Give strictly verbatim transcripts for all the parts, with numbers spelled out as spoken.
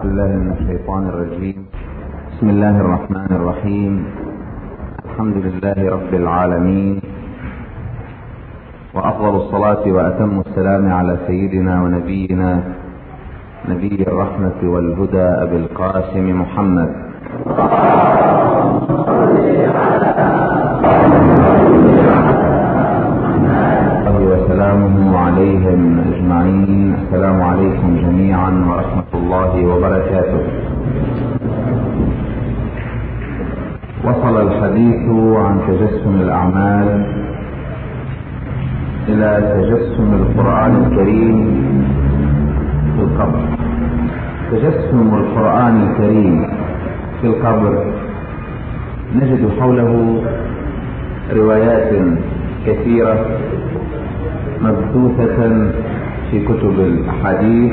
بالله من الشيطان الرجيم. بسم الله الرحمن الرحيم. الحمد لله رب العالمين، وأفضل الصلاة وأتم السلام على سيدنا ونبينا نبي الرحمة والهدى أبي القاسم محمد وسلامه عليهم أجمعين. السلام عليكم جميعا ورحمة الله وبركاته. وصل الحديث عن تجسم الأعمال إلى تجسم القرآن الكريم في القبر. تجسم القرآن الكريم في القبر نجد حوله روايات كثيرة مبثوثة في كتب الأحاديث،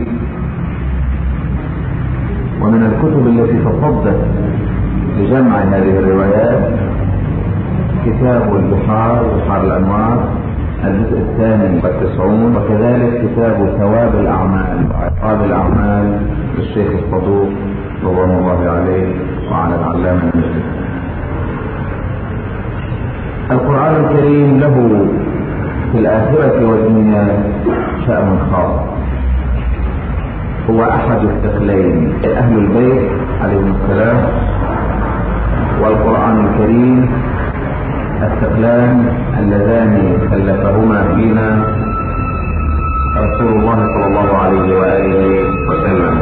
ومن الكتب التي تصدت لجمع هذه الروايات كتاب البحار بحار الأنوار الجزء الثاني والتسعون، وكذلك كتاب ثواب الأعمال وعقاب الأعمال للشيخ الصدوق رضوان الله عليه وعلى العلامة المجلس. القرآن الكريم له في الآخرة والدنيا شأن خاص، هو أحد الثقلين، أهل البيت عليهم السلام والقرآن الكريم، الثقلان اللذان كلفهما فينا رسول الله صلى الله عليه وآله وسلم.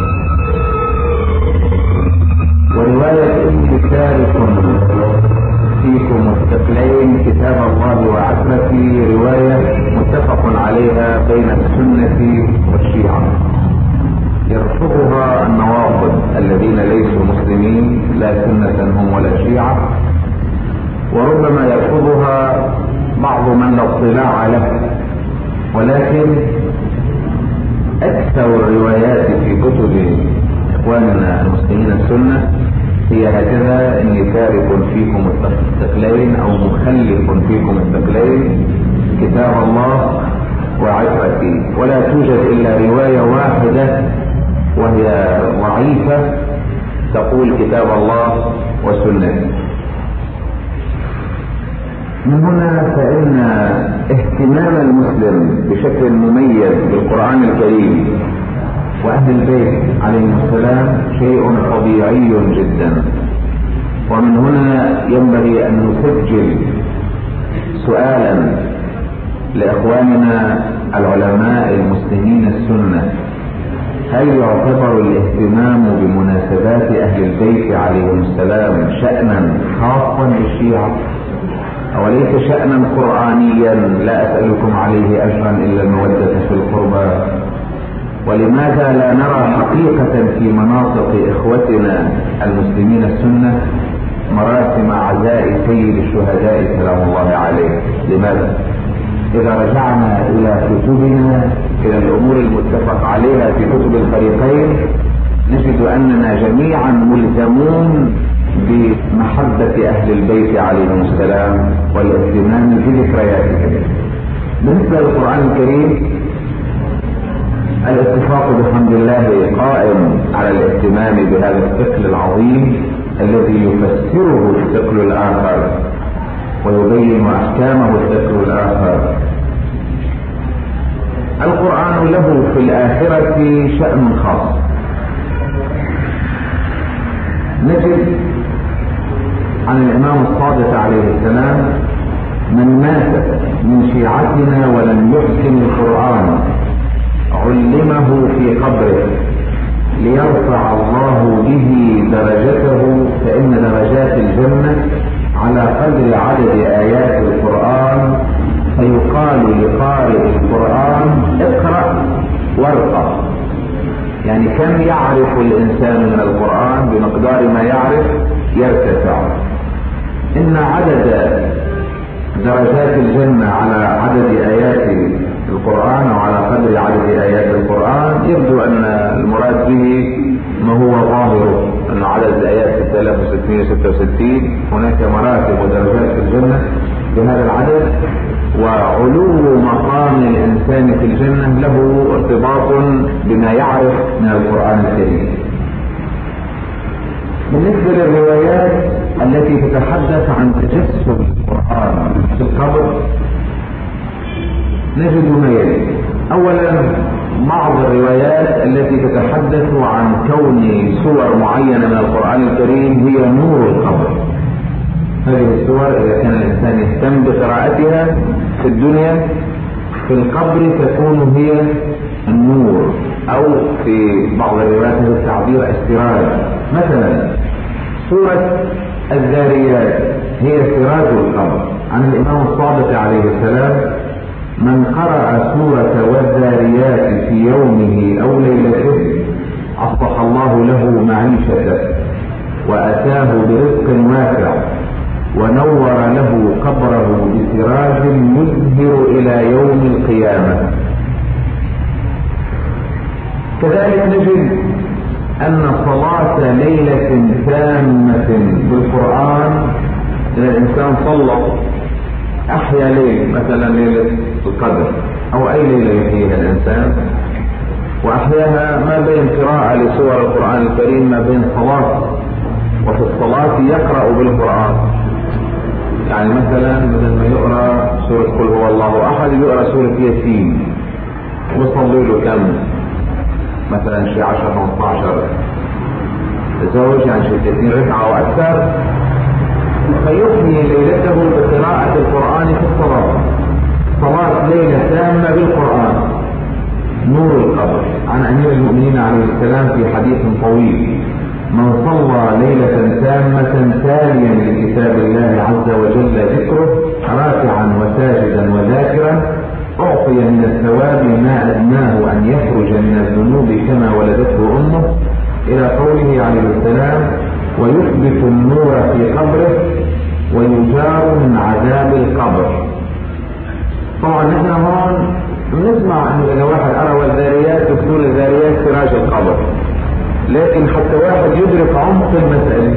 ورواية تارك فيكم الثقلين كتاب الله وعترتي رواية متفق عليها بين السنة والشيعة، يرفضها النواصب الذين ليسوا مسلمين لا سنة هم ولا شيعة، وربما يرفضها بعض من لا اطلاع له، ولكن اكثر الروايات في كتب اخواننا المسلمين السنة هي هكذا: اني تارك فيكم الثقلين او مخلف فيكم الثقلين كتاب الله وعترتي، ولا توجد الا رواية واحدة وهي ضعيفة تقول كتاب الله وسنته. من هنا فإن اهتمام المسلم بشكل مميز بالقرآن الكريم وأهل البيت عليهم السلام شيء طبيعي جدا، ومن هنا ينبغي أن نسجل سؤالا لإخواننا العلماء المسلمين السنة: هل يعتبر الاهتمام بمناسبات أهل البيت عليهم السلام شأنا خاصا بالشيعة، وليس شأنا قرآنيا لا أسألكم عليه أجرا إلا المودة في القربى؟ ولماذا لا نرى حقيقة في مناطق إخوتنا المسلمين السنة مراسم عزاء سيد الشهداء سلام الله عليه؟ لماذا؟ إذا رجعنا إلى كتبنا، إلى الأمور المتفق عليها في كتب الفريقين، نجد أننا جميعا ملزمون بمحبة أهل البيت عليهم السلام والاهتمام بذكرياتهم. بالنسبة للقرآن الكريم الاتفاق بحمد الله قائم على الاهتمام بهذا الثقل العظيم الذي يفسره الثقل الآخر ويبين أحكامه الثقل الآخر. القرآن له في الآخرة شأن خاص. نجد عن الإمام الصادق عليه السلام: من مات من شيعتنا ولم يحسن القرآن علمه في قبره ليرفع الله به درجته، فإن درجات الجنة على قدر عدد آيات القرآن، فيقال لقارئ القرآن اقرأ وارقى. يعني كم يعرف الإنسان من القرآن بمقدار ما يعرف يرتفع. إن عدد درجات الجنة على عدد آيات القرآن وعلى قدر عدد آيات القرآن، يبدو أن المراد به ما هو ظاهره، أن عدد الآيات ستة آلاف وستمائة وستة وستين. هناك مراتب ودرجات في الجنة بهذا العدد، وعلو مقام الإنسان في الجنة له ارتباط بما يعرف من القرآن الكريم. بالنسبة للروايات التي تتحدث عن تجسد القرآن في القبر نجد ما يلي. أولا بعض الروايات التي تتحدث عن كون سور معينة من القرآن الكريم هي نور القبر. هذه السور إذا كان الإنسان يهتم بقراءتها في الدنيا في القبر تكون هي النور، أو في بعض الروايات التعبير السراج. مثلا سورة الذاريات هي سراج القبر. عن الإمام الصادق عليه السلام: من قرأ سورة والذاريات في يومه أو ليلته أصلح الله له معيشته وأتاه برزق واسع ونور له قبره بسراج يزهر إلى يوم القيامة. كذلك نجد أن صلاة ليلة تامة بالقرآن إذا الإنسان صلى أحيا ليل، مثلا ليلة القدر أو أي ليلة يحييها الإنسان وأحياها ما بين قراءة لسور القرآن الكريم، ما بين صلاة وفي الصلاة يقرأ بالقرآن. يعني مثلا بدل ما يقرأ سورة قل هو الله أحد يقرأ سورة ياسين ويصلي له كم مثلا شيء عشرة خمسة عشر تزوج، يعني شيء ثلاثين ركعة وأكثر، فيحيي ليلته بقراءة القرآن في الصلاة. صلاة ليلة تامة بالقرآن نور القبر. عن أمير المؤمنين عليه السلام في حديث طويل: من صلى ليلة تامة تاليا لكتاب الله عز وجل ذكره راكعا وساجدا وذاكرا أعطي من الثواب ما أدناه أن يخرج من الذنوب كما ولدته أمه، إلى قوله عليه السلام: ويثبت النور في قبره ويجار من عذاب القبر. طبعا نحن هون نسمع أن إذا واحد أرى والذاريات تقول الذاريات سراج القبر، لكن حتى واحد يدرك عمق المسألة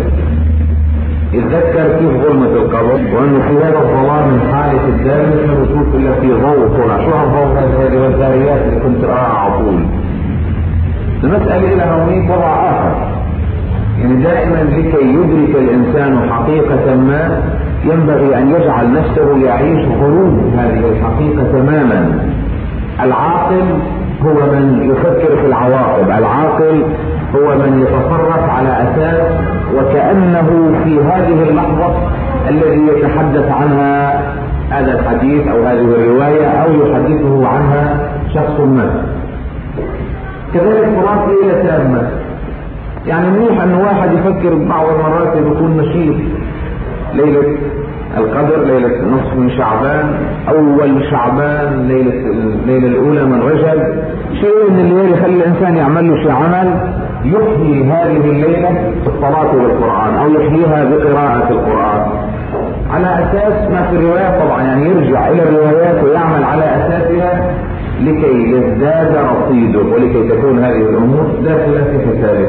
يتذكر كيف ظلمة القبر، وأنه في هذا الظلام من حالة الدم ما بشوف إلا في ضوء طلع. شو هالضوء هذه والذاريات اللي كنت أراها على طول؟ المسألة لها هونيك وضع آخر. يعني دائما لكي يدرك الإنسان حقيقة ما ينبغي أن يجعل نفسه يعيش غروب هذه الحقيقة تماما. العاقل هو من يفكر في العواقب، العاقل هو من يتصرف على أساس وكأنه في هذه اللحظة الذي يتحدث عنها هذا الحديث أو هذه الرواية أو يحدثه عنها شخص ما. كذلك صلاة ليلة تامة، يعني منيح أن واحد يفكر بعض المرات يكون نشيط ليلة القدر، ليلة نصف من شعبان، أول شعبان، ليلة الليلة الأولى من رجب، شيء من الليل يخلي الإنسان يعمل له شيء عمل يحيي هذه الليلة بالصلاة والقرآن أو يحييها بقراءة القرآن على أساس ما في الروايات. طبعا يعني يرجع إلى الروايات ويعمل على أساسها لكي يزداد رصيده ولكي تكون هذه الأمور داخلة في حسابه.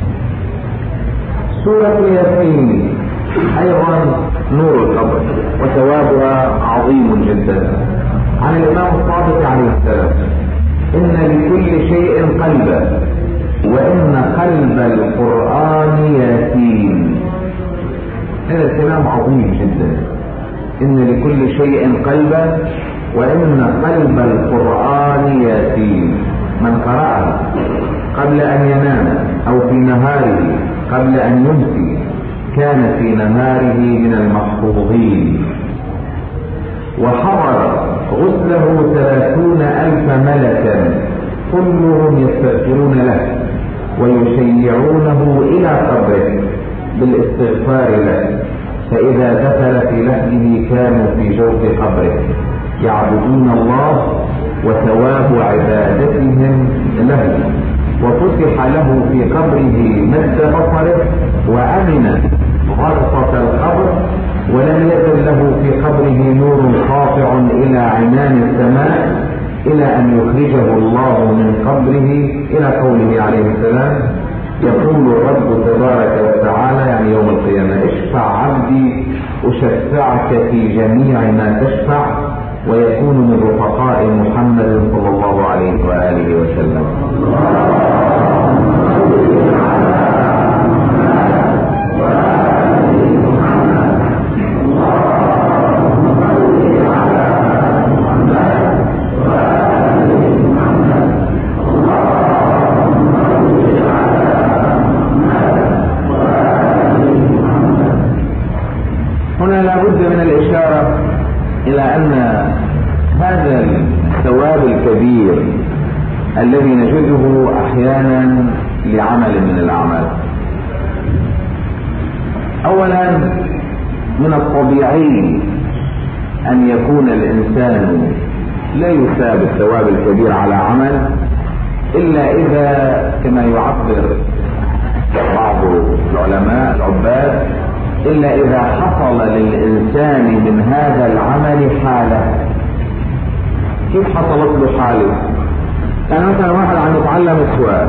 سورة ياسين أيضا نور القبر وثوابها عظيم جدا. عن الإمام الصادق عليه السلام: إن لكل شيء قلبا وإن قلب القرآن ياسين. هذا الكلام عظيم جدا. إن لكل شيء قلبا وإن قلب القرآن ياسين. من قرأها قبل أن ينام أو في نهاره قبل أن يمسي كان في نهاره من المحفوظين. وحضر غسله ثلاثون ألف ملكا كلهم يستغفرون له ويشيعونه إلى قبره بالاستغفار له، فإذا دخل في لحده كانوا في جوف قبره يعبدون الله وثواب عبادتهم له، وفتح له في قبره مد بصره وأمن غرفة القبر، ولم يزل له في قبره نور قاطع إلى عنان السماء إلى أن يخرجه الله من قبره، إلى قوله عليه السلام: يقول الرب تبارك وتعالى يعني يوم القيامة: اشفع عبدي أشفعك في جميع ما تشفع، ويكون من رفقاء محمد صلى الله عليه وآله وسلم. الذي نجده احيانا لعمل من الاعمال. اولا، من الطبيعي ان يكون الانسان لا يثاب الثواب الكبير على عمل الا اذا كما يعبر بعض العلماء العباد الا اذا حصل للانسان من هذا العمل حالة. كيف حصلت له حالة؟ يعني مثلا واحد عم يتعلم السؤال،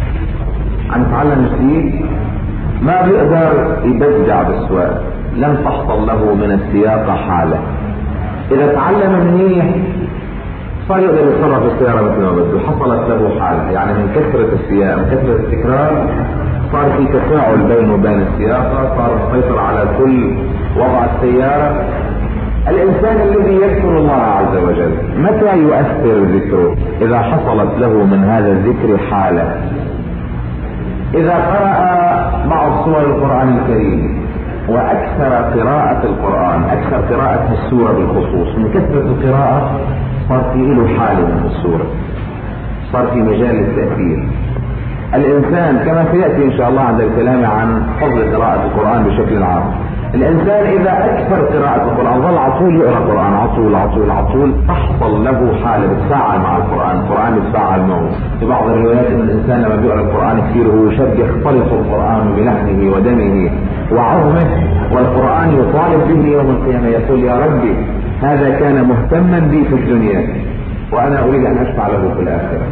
عم يتعلم شيء ما بيقدر يبدع بالسؤال، لم تحصل له من السياقة حالة. اذا تعلم منيح صار يقدر يتصرف السيارة مثل ما بده، حصلت له حالة. يعني من كثرة السياق، من كثرة التكرار صار في تفاعل بينه وبين السياقة، صار يسيطر على كل وضع السيارة. الانسان الذي يذكر الله عز وجل متى يؤثر ذكره؟ اذا حصلت له من هذا الذكر حالة. اذا قرأ بعض سور القرآن الكريم واكثر قراءة القرآن، اكثر قراءة السورة بالخصوص، من كثرة القراءة صار في له حالة من السورة، صار في مجال التأثير. الانسان كما سيأتي ان شاء الله عند الكلام عن فضل قراءة القرآن بشكل عام، الانسان اذا اكثر قراءة القرآن ظل عطول يقرأ القرآن عطول عطول عطول تحصل له حالة بتفاعل مع القرآن، القرآن بتفاعل معه. في بعض الروايات ان الانسان لما بيقرأ القرآن كثير هو يشد يختلط القرآن بلحمه ودمه وعظمه، والقرآن يطالب به يوم القيامة يقول يا ربي هذا كان مهتما بي في الدنيا وانا اريد ان اشفع له في الاخرة.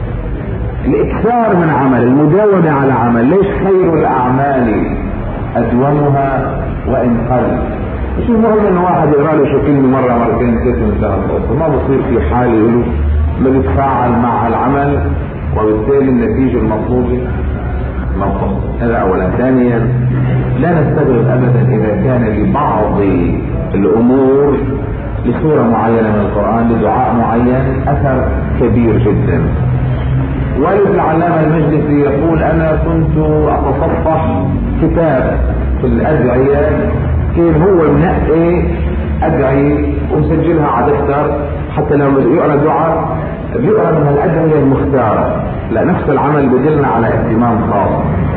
الاكثار من عمل، المداومة على عمل. ليش خير الاعمال ادومها وان قل؟ مش المهم ان واحد يقرا له شو كلمه مره مرتين ثلاثه من سنه، ما بصير في حال له ما بيتفاعل مع العمل وبالتالي النتيجه المطلوبه ما بتحصل. هذا اولا. ثانيا، لا نستغرب ابدا اذا كان لبعض الامور لسوره معينه من القران لدعاء معين اثر كبير جدا. والد العلامة المجلسي يقول انا كنت اتصفح كتاب في الادعية كيف هو منقي ادعية ومسجلها على دفتر، حتى لو يقرأ دعاء بيقرأ من الادعية المختارة. لا، نفس العمل بدلنا على اهتمام خاص.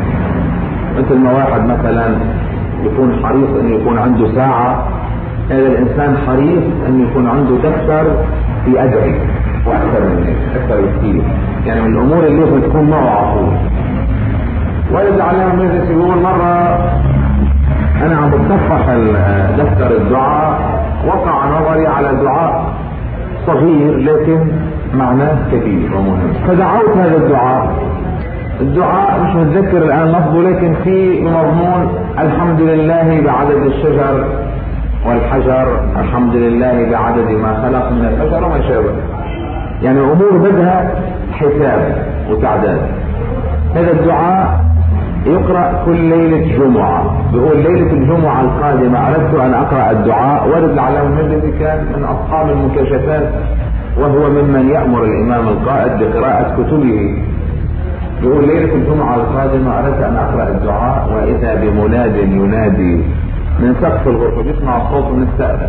مثل ما واحد مثلا يكون حريص انه يكون عنده ساعة، هذا الانسان حريص انه يكون عنده دفتر في ادعية واكثر من هيك، اكثر بكثير. يعني من الامور اللي لازم تكون معه عقول. والد العلامة المجلسي يقول مرة انا عم بتصفح دفتر الدعاء وقع نظري على دعاء صغير لكن معناه كبير ومهم، فدعوت هذا الدعاء. الدعاء مش متذكر الان لفظه لكن في مضمون الحمد لله بعدد الشجر والحجر، الحمد لله بعدد ما خلق من الحجر وما شابه. يعني امور بدها حساب وتعداد. هذا الدعاء يقرأ كل ليلة جمعة. بيقول ليلة الجمعة القادمة اردت ان اقرأ الدعاء. والد العلامة المجلسي كان من اصحاب المكاشفات وهو ممن يأمر الامام القائد بقراءة كتبه. بيقول ليلة الجمعة القادمة اردت ان اقرأ الدعاء واذا بمناد ينادي من سقف الغرفة، بيسمع الصوت من السقف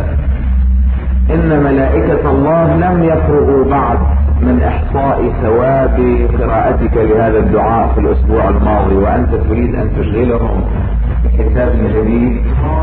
ان ملائكة الله لم يفرغوا بعد من احصاء ثواب قراءتك لهذا الدعاء في الاسبوع الماضي وانت تريد ان تشغلهم بحساب جديد.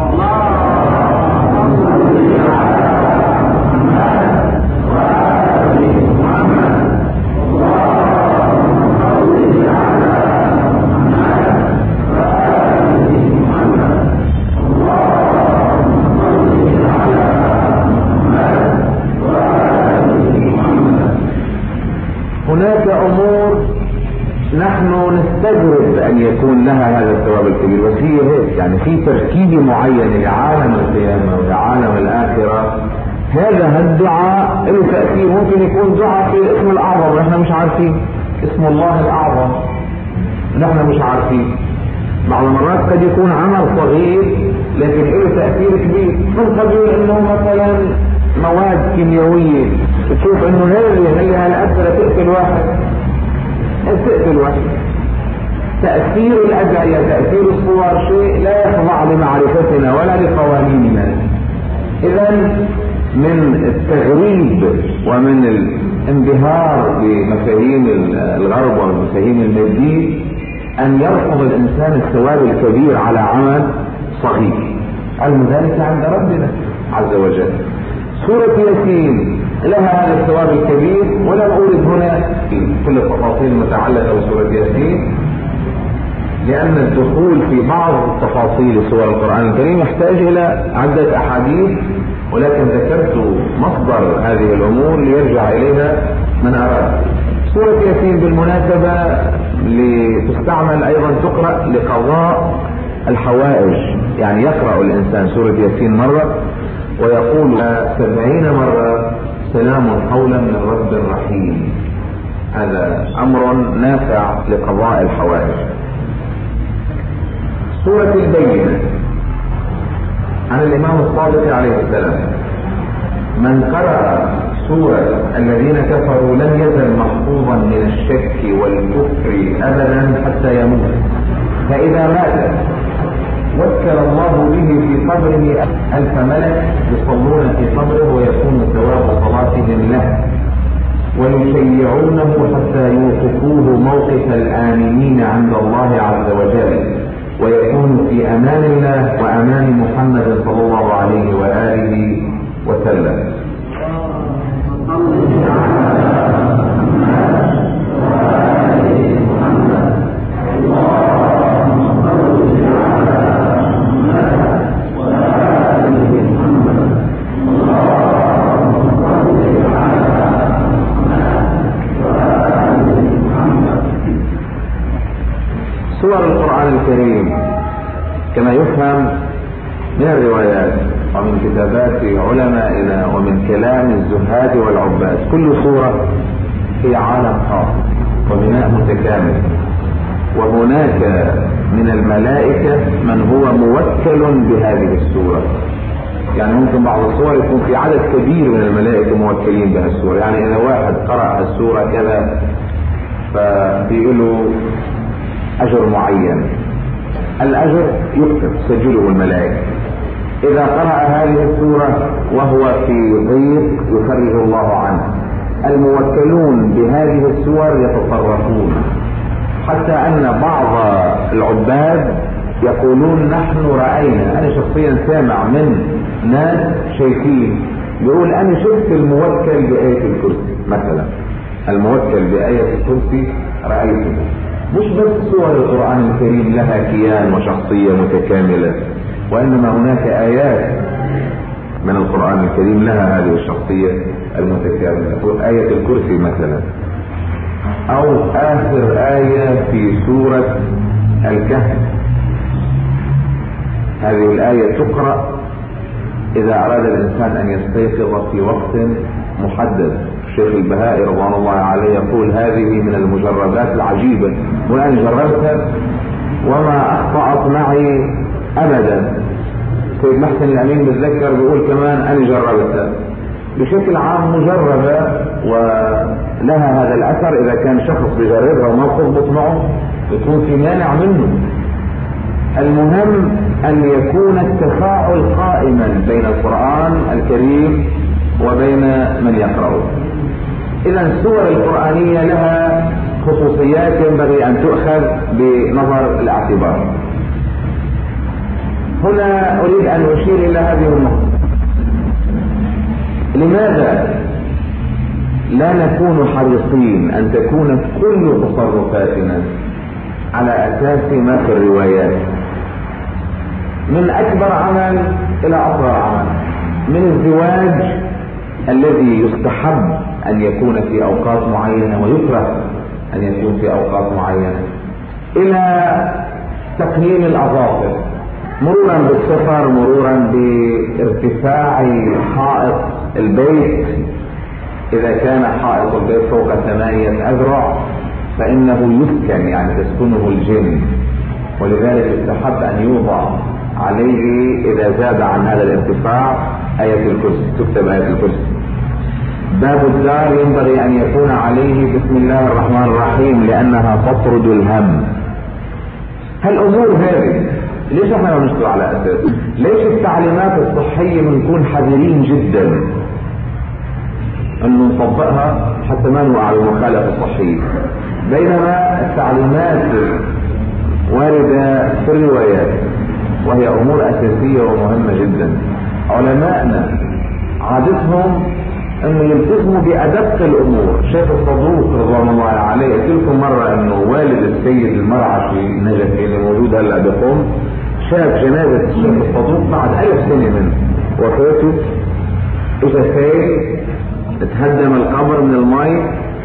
هناك امور نحن نستغرب ان يكون لها هذا الثواب الكبير، بس هي هيك. يعني في تركيبة معينة لعالم القيامة ولعالم الاخرة. هذا الدعاء له تأثير. ممكن يكون دعاء في اسم الاعظم نحن مش عارفين، اسم الله الاعظم نحن مش عارفين. بعض المرات قد يكون عمل صغير لكن له تأثير كبير. من قبيل انه مثلا مواد كيميائية تشوف انه هذه هي هالأسئلة تقتل واحد، تقتل واحد. تأثير الأدعية، تأثير الصور شيء لا يخضع لمعرفتنا ولا لقوانيننا. إذا من التغريب ومن انبهار بمفاهيم الغرب والمفاهيم المادية ان يرفض الانسان الثواب الكبير على عمل صغير. علم ذلك عند ربنا عز وجل. سورة ياسين لها هذا الثواب الكبير، ولم أورد هنا كل التفاصيل المتعلقة بسورة ياسين، لأن الدخول في بعض تفاصيل سور القرآن الكريم يحتاج إلى عدة أحاديث، ولكن ذكرت مصدر هذه الأمور ليرجع إليها من أراد. سورة ياسين بالمناسبة لتستعمل أيضا تقرأ لقضاء الحوائج، يعني يقرأ الإنسان سورة ياسين مرة ويقول سبعين مرة سلام قولا من رب رحيم. هذا أمر نافع لقضاء الحوائج. سورة البينة عن الإمام الصادق عليه السلام: من قرأ سورة الذين كفروا لم يزل محفوظا من الشك والكفر أبدا حتى يموت، فإذا مات وكل الله به في قبره ألف ملك يصلون في قبره ويكون ثواب صلاتهم له، ويشيعونه حتى يوقفوه موقف الآمنين عند الله عز وجل، ويكون في أمان الله وأمان محمد صلى الله عليه وآله وسلم. سور القرآن الكريم كما يفهم من الروايات ومن كتابات علمائنا ومن كلام الزهاد والعباد، كل سورة هي عالم خاص وبناء متكامل، وهناك من الملائكة من هو موكل بهذه السورة. يعني ممكن بعض السور يكون في عدد كبير من الملائكة موكلين بها السورة، يعني إذا واحد قرأ السورة كذا فبيقولوا أجر معين، الأجر يكتب سجله الملائكة. إذا قرأ هذه السورة وهو في ضيق يفرج الله عنه. الموكلون بهذه السور يتصرفون، حتى أن بعض العباد يقولون نحن رأينا، أنا شخصيا سامع من ناس شايفين، يقول أنا شفت الموكل بآية الكرسي مثلا، الموكل بآية الكرسي رأيته. مش بس سور القرآن الكريم لها كيان وشخصية متكاملة، وإنما هناك آيات من القرآن الكريم لها هذه الشخصية المتكاملة. آية الكرسي مثلا، أو آخر آية في سورة الكهف، هذه الآية تقرأ إذا أراد الإنسان أن يستيقظ في وقت محدد. الشيخ البهائي رضوان الله عليه يقول هذه من المجربات العجيبة، وأنا جربتها وما أخطأت معي أبدا. سيد محسن الأمين بتذكر بيقول كمان أنا جربتها بشكل عام مجربة ولها هذا الأثر. إذا كان شخص بيجربها وما تضبط معه يكون في مانع منه. المهم أن يكون التفاعل قائما بين القرآن الكريم وبين من يقرأه. إذا السور القرآنية لها خصوصيات ينبغي أن تؤخذ بنظر الاعتبار. هنا أريد أن أشير إلى هذه النقطة: لماذا لا نكون حريصين أن تكون كل تصرفاتنا على أساس ما في الروايات، من أكبر عمل إلى أصغر عمل، من الزواج الذي يستحب أن يكون في أوقات معينة ويكره أن يكون في أوقات معينة، إلى تقليم الأظافر، مرورا بالسفر، مرورا بارتفاع حائط البيت. إذا كان حائط البيت فوق ثمانية أذرع فإنه يسكن، يعني تسكنه الجن، ولذلك يستحب أن يوضع عليه إذا زاد عن هذا الارتفاع آية الكرسي، تكتب آية الكرسي. باب الدار ينبغي أن يكون عليه بسم الله الرحمن الرحيم لأنها تطرد الهم. هالأمور هذه ليش احنا ما نشتغل على أساس؟ ليش التعليمات الصحية بنكون حذرين جدا؟ انه نطبقها حتى ما نوقع بالمخالفة الصحية، بينما التعليمات واردة في الروايات وهي امور اساسية ومهمة جدا. علماءنا عادتهم انه يلتزموا بادق الامور. شيخ الصدوق رضوان الله عليه قلت لكم مرة انه والد السيد المرعشي النجفي اللي موجود هلا بقوم شاف جنازة الشيخ الصدوق بعد ألف سنة من وفاته، اجى سيل اتهدم القبر من المي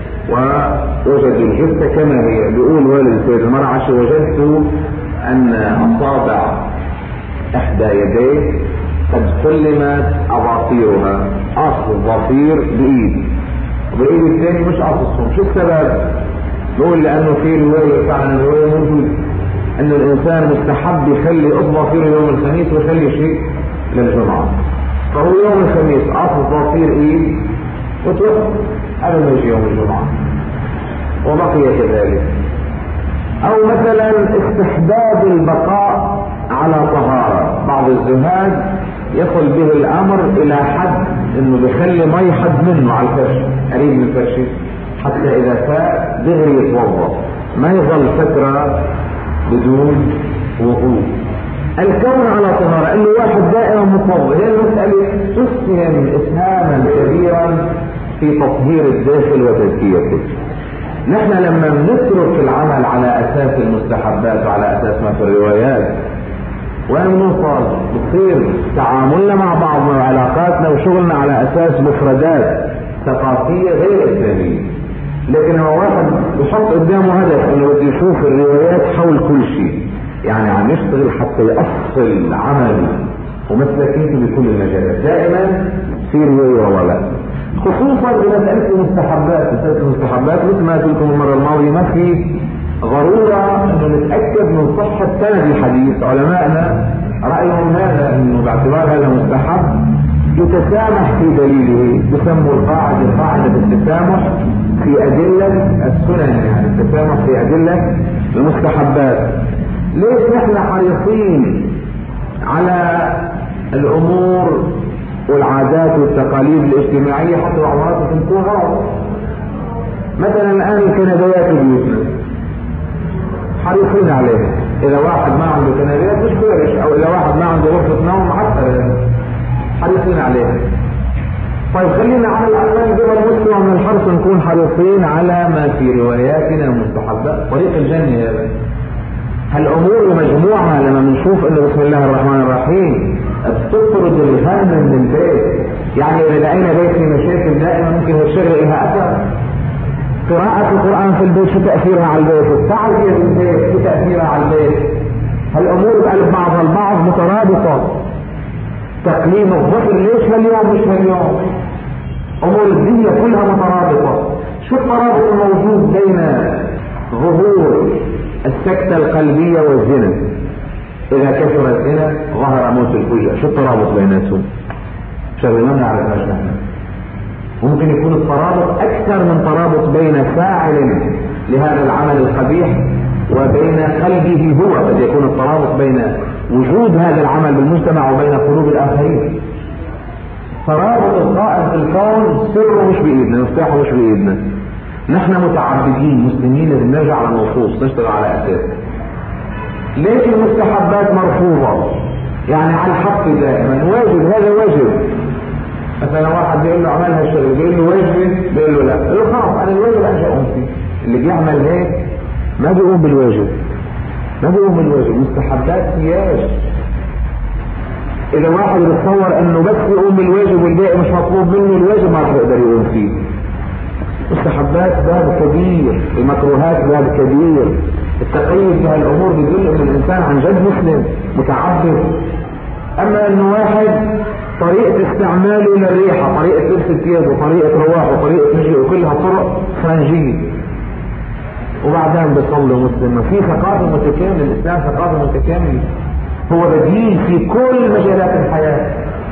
ووجدوا الجثة كما هي. بيقول والد السيد المرعشي وجدت ان اصابع احدى يديه قد سلمت اظافيرها، قص الظفير بايد وبايد الثاني مش قصصهم. شو السبب؟ بقول لانه في رواية فعلا رواية موجودة انه الانسان مستحب يخلي اظافيره يوم الخميس ويخلي شيء للجمعة، فهو يوم الخميس قص الظفير ايد وتوقف قبل ما يجي يوم الجمعة وبقي كذلك. او مثلا استحباب البقاء على طهارة. بعض الزهاد يصل به الامر الى حد انه بيخلي مي حد منه على الفرش قريب من الفرش حتى اذا فاق دغري يتوضا، ما يظل فترة بدون وضوء. الكون على طهارة انه واحد دائما متوضا، هي المسألة تسهم اسهاما كبيرا في تطهير الداخل وتزكيته. نحن لما بنترك العمل على اساس المستحبات وعلى اساس ما في الروايات ونوصل بتصير تعاملنا مع بعضنا وعلاقاتنا وشغلنا على اساس مفردات ثقافية غير اسلامية. لكن هو واحد بحط قدامه هدف انه بده يشوف الروايات حول كل شيء، يعني عم يشتغل حتى يأصل عمله ومسلكيته بكل المجالات. دائما في رواية ولا خصوصا اذا سألت المستحبات. سألت المستحبات مثل ما قلت لكم المرة الماضية ما في ضرورة انه نتأكد من صحة سند الحديث. علماءنا رأيهم هذا انه باعتبار هذا مستحب يتسامح في دليله، بسموا القاعدة قاعدة التسامح في أدلة السنن، يعني التسامح في أدلة المستحبات. ليش نحن حريصين على الأمور والعادات والتقاليد الاجتماعية حتى العمارات تكون غلط؟ مثلا الآن الكنبيات بيوتنا حريصين عليها. إذا واحد ما عنده كنبيات مش كويس، أو إذا واحد ما عنده غرفة نوم معطلة حريصين عليها. طيب خلينا على الأقل قبل مسلم من الحرص نكون حريصين على ما في رواياتنا المستحبات. طريق الجنة هذا هالأمور مجموعة لما بنشوف إنه بسم الله الرحمن الرحيم بتطرد الهم من البيت. يعني إذا لقينا بيت في مشاكل دائما ممكن الشر لها أثر. قراءة القرآن في البيت شو تأثيرها على البيت؟ التعزية في البيت شو تأثيرها على البيت؟ هالأمور بقلب بعضها البعض مترابطة. تقليم الظفر ليش هاليوم مش هاليوم؟ أمور الدنيا كلها مترابطة. شو الترابط الموجود بين ظهور السكتة القلبية والزنا؟ إذا كثر الزنا ظهر موت الفجأة. شو الترابط بيناتهم؟ شغل ما نعرفهاش نحن. ممكن يكون الترابط أكثر من ترابط بين فاعل لهذا العمل القبيح وبين قلبه هو. قد يكون الترابط بين وجود هذا العمل بالمجتمع وبين قلوب الآخرين. ترابط القائم في الكون سره مش بإيدنا، مفتاحه مش بإيدنا. نحن متعبدين مسلمين لازم نرجع على النصوص نشتغل على أساس. ليش المستحبات مرفوضة؟ يعني على الحق دائما واجب، هذا واجب. مثلا واحد بيقول له عملها الشغل بيقول له واجب، بيقول له لا، بيقول له خلاص انا الواجب انا اقوم فيه. اللي بيعمل هيك ما بيقوم بالواجب، ما بيقوم بالواجب. مستحبات سياج. اذا واحد بيتصور انه بس يقوم بالواجب والباقي مش مطلوب منه الواجب ما راح يقدر يقوم فيه. مستحبات باب كبير، المكروهات باب كبير. التقيد بهالامور بيدل ان الانسان عن جد مسلم متعبد. اما انه واحد طريقة استعماله للريحة، طريقة لبس الثياب وطريقة رواح وطريقة مجيء وكلها طرق فرنجية، وبعدين بيصلي مسلم. في ثقافة متكاملة، الاسلام ثقافة متكاملة، هو بديل في كل مجالات الحياة.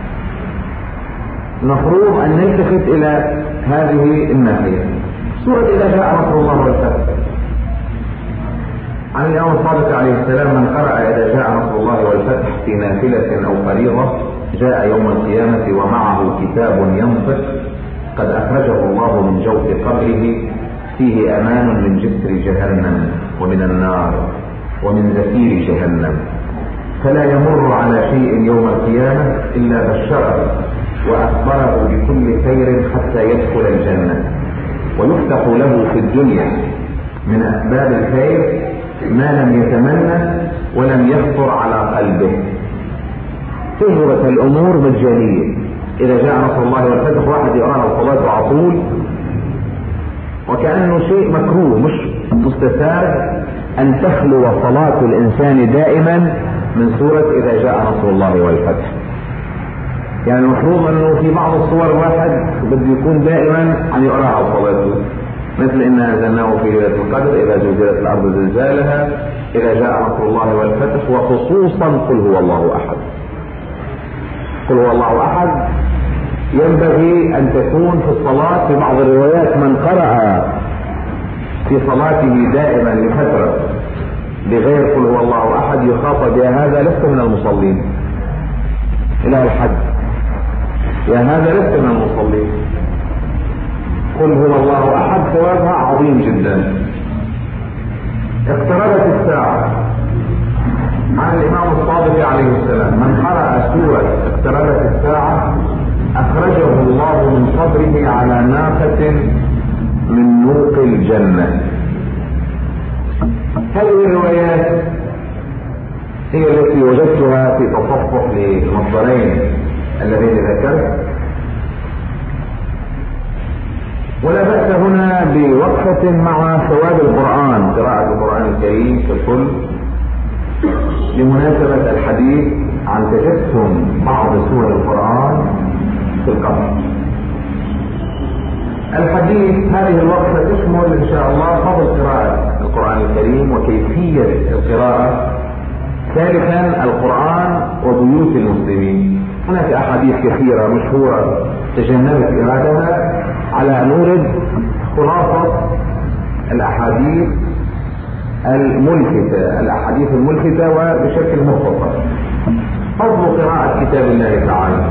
المفروض ان نلتفت الى هذه الناحية. سورة اذا جاء نصر الله والفتح، عن الامام الصادق عليه السلام: من قرأ اذا جاء نصر الله والفتح في نافلة او فريضة جاء يوم القيامة ومعه كتاب ينطق قد أخرجه الله من جوف قبره فيه أمان من جسر جهنم ومن النار ومن زفير جهنم، فلا يمر على شيء يوم القيامة إلا بشره وأخبره بكل خير حتى يدخل الجنة، ويفتح له في الدنيا من أسباب الخير ما لم يتمنى ولم يخطر على قلبه. تجربة الأمور مجانية، إذا جاء نصر الله والفتح واحد يقرأ الصلاة على طول وكأنه شيء مكروه مش مستفاد أن تخلو صلاة الإنسان دائما من سورة إذا جاء نصر الله والفتح. يعني المفروض أنه في بعض الصور الواحد بده يكون دائما عم يقرأ على صلاته، مثل إنا أنزلناه في ليلة القدر، إذا زلزلت الأرض زلزالها، إذا جاء نصر الله والفتح، وخصوصا قل هو الله أحد. قل هو الله أحد ينبغي أن تكون في الصلاة. في بعض الروايات من قرأ في صلاته دائما لفترة بغير قل هو الله أحد يخاطب يا هذا لست من المصلين إلى الحد، يا هذا لست من المصلين. قل هو الله أحد ثوابها عظيم جدا. اقتربت الساعة عن الإمام الصادق عليه السلام، من قرأ سورة اقتربت الساعة أخرجه الله من قبره على ناقة من نوق الجنة. هذه الروايات هي التي وجدتها في تصفح للمصدرين الذين ذكرت، ولا بأس هنا بوقفة مع ثواب القرآن، قراءة القرآن الكريم ككل، لمناسبة الحديث عن تجسم بعض سور القرآن في القبر. الحديث هذه الوقفة تشمل إن شاء الله فضل قراءة القرآن الكريم وكيفية القراءة، ثالثا القرآن وبيوت المسلمين. هناك أحاديث كثيرة مشهورة تجنبت إرادها، على أن نورد خلاصة الأحاديث الملفتة الأحاديث الملفتة وبشكل مختصر. فضل قراءة كتاب الله تعالى.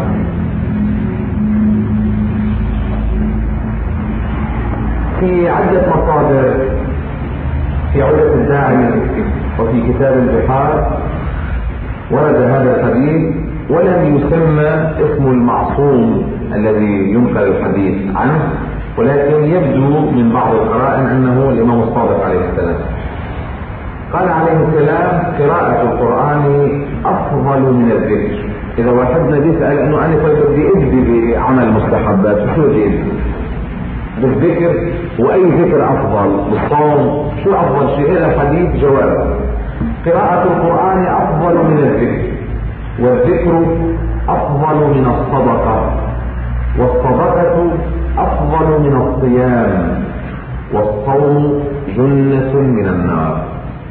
في عدة مصادر، في عدة الداعي وفي كتاب البحار ورد هذا الحديث، ولم يسمى اسم المعصوم الذي ينقل الحديث عنه، ولكن يبدو من بعض القرائن أنه الإمام الصادق عليه السلام. قال عليه السلام قراءة القرآن أفضل من الذكر. إذا واحدنا بيسأل أنه أنا بدي أجدي بعمل مستحبات، شو بدي أجدي؟ بالذكر، وأي ذكر أفضل؟ بالصوم، شو أفضل شيء؟ إلى حديث جواب. قراءة القرآن أفضل من الذكر، والذكر أفضل من الصدقة، والصدقة أفضل من الصيام، والصوم جنة من النار.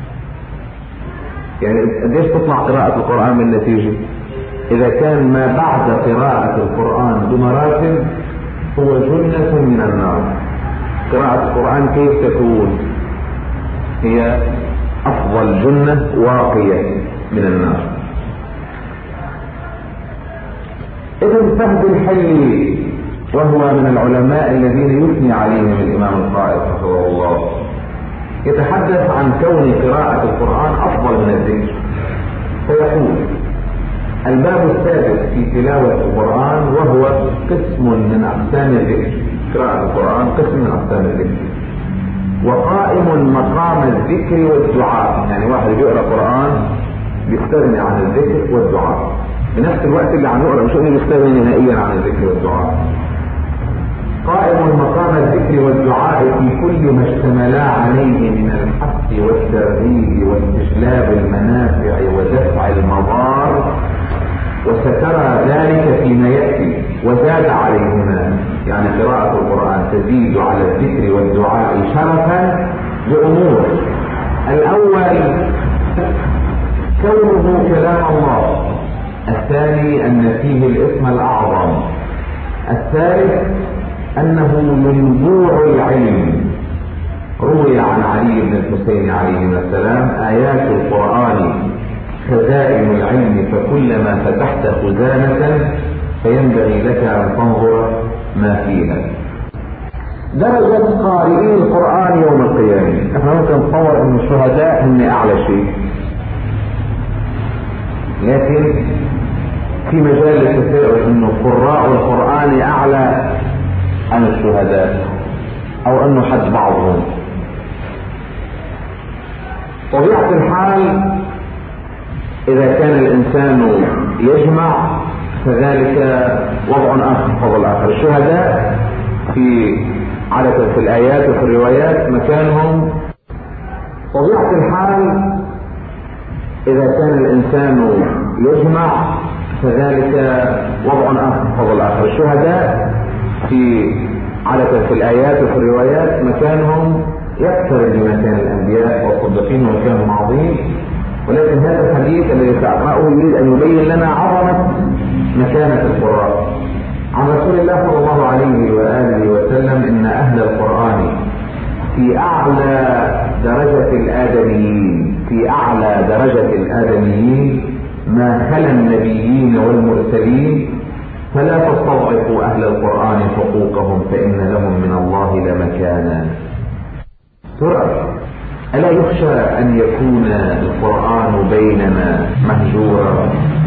يعني قديش تطلع قراءة القرآن من النتيجة؟ إذا كان ما بعد قراءة القرآن بمراتب هو جنة من النار. قراءة القرآن كيف تكون؟ هي أفضل جنة واقية من النار. ابن فهد الحلي وهو من العلماء الذين يثني عليهم الإمام القائد رحمه الله يتحدث عن كون قراءة القرآن أفضل من الذكر، فيقول: الباب السادس في تلاوة القرآن، وهو قسم من أقسام الذكر. قراءة القرآن قسم من أقسام الذكر، وقائم مقام الذكر والدعاء. يعني واحد بيقرأ قرآن بيستغني عن الذكر والدعاء، بنفس الوقت اللي عم يقرأ مش انه بيستغني نهائيا عن الذكر والدعاء. قائم مقام الذكر والدعاء في كل ما اشتملا عليه من الحث والترغيب واستجلاب المنافع ودفع المضار، وسترى ذلك فيما يأتي. وزاد عليهما، يعني قراءة القرآن تزيد على الذكر والدعاء شرفا لأمور: الأول كونه كلام الله، الثاني أن فيه الاسم الأعظم، الثالث أنه ينبوع العلم. روي عن علي بن الحسين عليه السلام: آيات القرآن خزائن العلم، فكلما فتحت خزانة فينبغي لك أن تنظر ما فيها. درجة قارئي القرآن يوم القيامة. احنا ممكن نتصور ان الشهداء هم اعلى شيء، لكن في مجال للتساؤل انه قراء القرآن اعلى عن الشهداء او انه حد بعضهم. طبيعة الحال اذا كان الانسان يجمع فذلك وضع اخر فضل اخر. الشهداء في عادة في الايات وفي الروايات مكانهم. طبيعة الحال اذا كان الانسان يجمع فذلك وضع اخر فضل اخر. الشهداء في عادة في الايات وفي الروايات مكانهم يقترب بمكان الانبياء والصديقين ومكانهم عظيم، ولكن هذا الحديث الذي سأقرأه يريد ان يبين لنا عظمة مكانة القراء. عن رسول الله صلى الله عليه وآله وسلم ان اهل القرآن في اعلى درجة الادميين في اعلى درجة الادميين ما خلا النبيين والمرسلين، فلا تستضعفوا اهل القرآن حقوقهم فان لهم من الله لمكانا. ترى ألا يخشى أن يكون القرآن بيننا مهجورا؟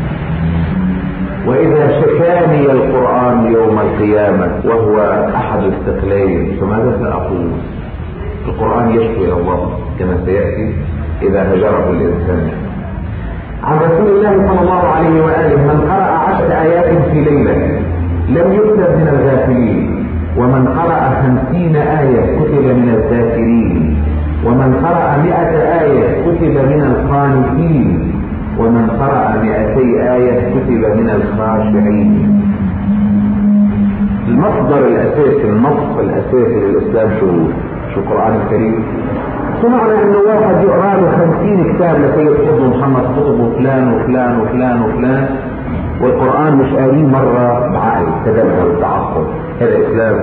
وإذا شكاني القرآن يوم القيامة وهو أحد الثقلين فماذا سأقول؟ القرآن يشكو إلى الله كما سيأتي إذا هجره الإنسان. عن رسول الله صلى الله عليه وآله من قرأ عشر آيات في ليلة لم يكتب من الغافلين، ومن قرأ خمسين آية كتب من الذاكرين، ومن قرأ مئة آية كتب من القانتين، ومن قرأ مئتي آية كتب من الخاشعين. المصدر الأساسي النص الأساسي للإسلام شو شو القرآن الكريم. سمعنا إنه واحد يقرأ له خمسين كتاب لسيد قطب محمد قطب وفلان وفلان وفلان وفلان، والقرآن مش قاريه مرة بعقل تدبر وتعقل. هذا إسلام؟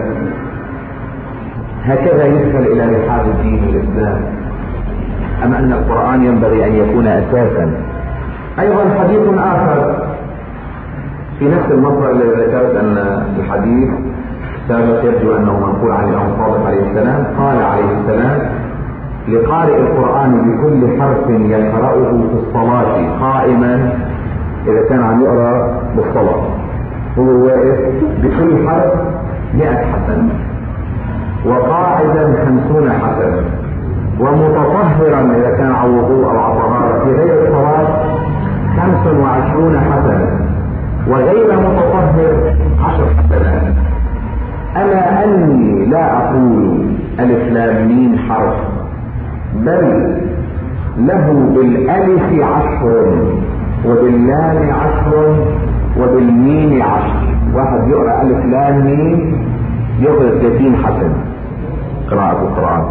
هكذا يدخل الى رحاب الدين الاسلام؟ ام ان القرآن ينبغي ان يكون اساسا؟ ايضا حديث اخر في نفس المصدر الذي ذكرت ان الحديث سابق يبدو انه منقول عن الامام الصادق عليه السلام. قال عليه السلام لقارئ القرآن بكل حرف يقرأه في الصلاة قائما، اذا كان عم يقرأ بالصلاة هو واقف، بكل حرف مئة حسنة، وقاعدا خمسون حسنة، ومتطهرا اذا كان على وضوء او على طهارة في غير الصلاة خمس وعشرون حسنة، وغير متطهر عشر حسنات. اما اني لا اقول الف لام ميم حرف، بل له بالالف عشر وباللام عشر وبالميم عشر. واحد يقرأ الف لام ميم يأخذ ثلاثين حسنة قراءة القرآن.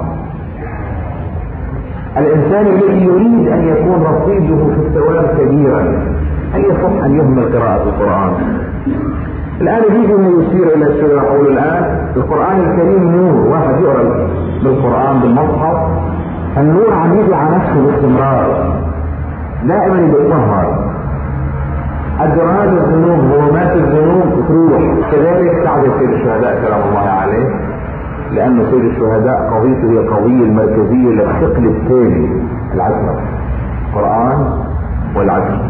الإنسان الذي يريد أن يكون رصيده في الثواب كبيرا هل يصح أن يهمل قراءة القرآن؟ الآن يريد أن يشير إلى الشيء يقول الآن القرآن الكريم نور. واحد يقرأ بالقرآن بالمصحف، النور عم يجي على نفسه باستمرار، دائما يتطهر. أدراج الذنوب ظلمات الذنوب تروح. كذلك سعد سيد الشهداء سلام الله عليه، لأن سيد الشهداء قضيته هي قضية المركزية للثقل الثاني العشرة، القرآن والعدل،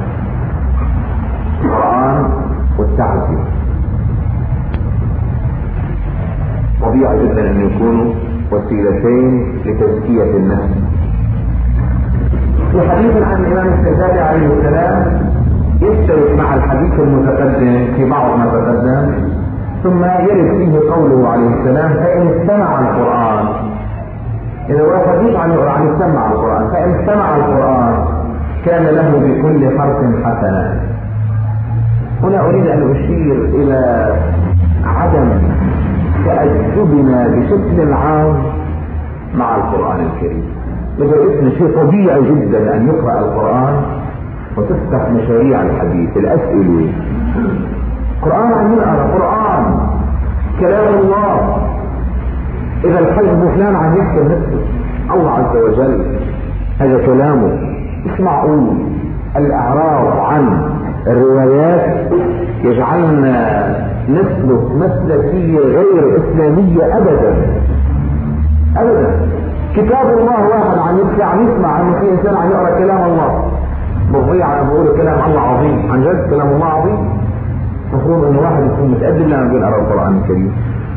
القرآن والتعزية. طبيعي جدا أن يكونوا وسيلتين لتزكية النفس. في حديث عن الإمام الغزالي عليه السلام يشترك مع الحديث المتقدم في بعض ما تقدم، ثم يرد فيه قوله عليه السلام فإن استمع القرآن. إذا واحد يجعل القرآن يستمع القرآن، فإن استمع القرآن كان له بكل حرف حسنة. هنا أريد أن أشير إلى عدم تأدبنا بشكل عام مع القرآن الكريم. لذلك شيء طبيعي جدا أن يقرأ القرآن وتفتح مشاريع الحديث، الأسئلة. قرآن عم يقرأ قرآن كلام الله. إذا الحزب فلان عم يحكي نفسه الله عز وجل هذا كلامه، مش معقول. الإعراض عن الروايات يجعلنا نسلك مسلكية غير إسلامية أبدا أبدا. كتاب الله واحد عم يدفع عم يسمع عن في إنسان عم يقرأ كلام الله بضيع عم بقول كلام الله عظيم، عن جد كلام الله عظيم. مفروض إنه واحد يكون متأدب لما بيقرأ القرآن الكريم.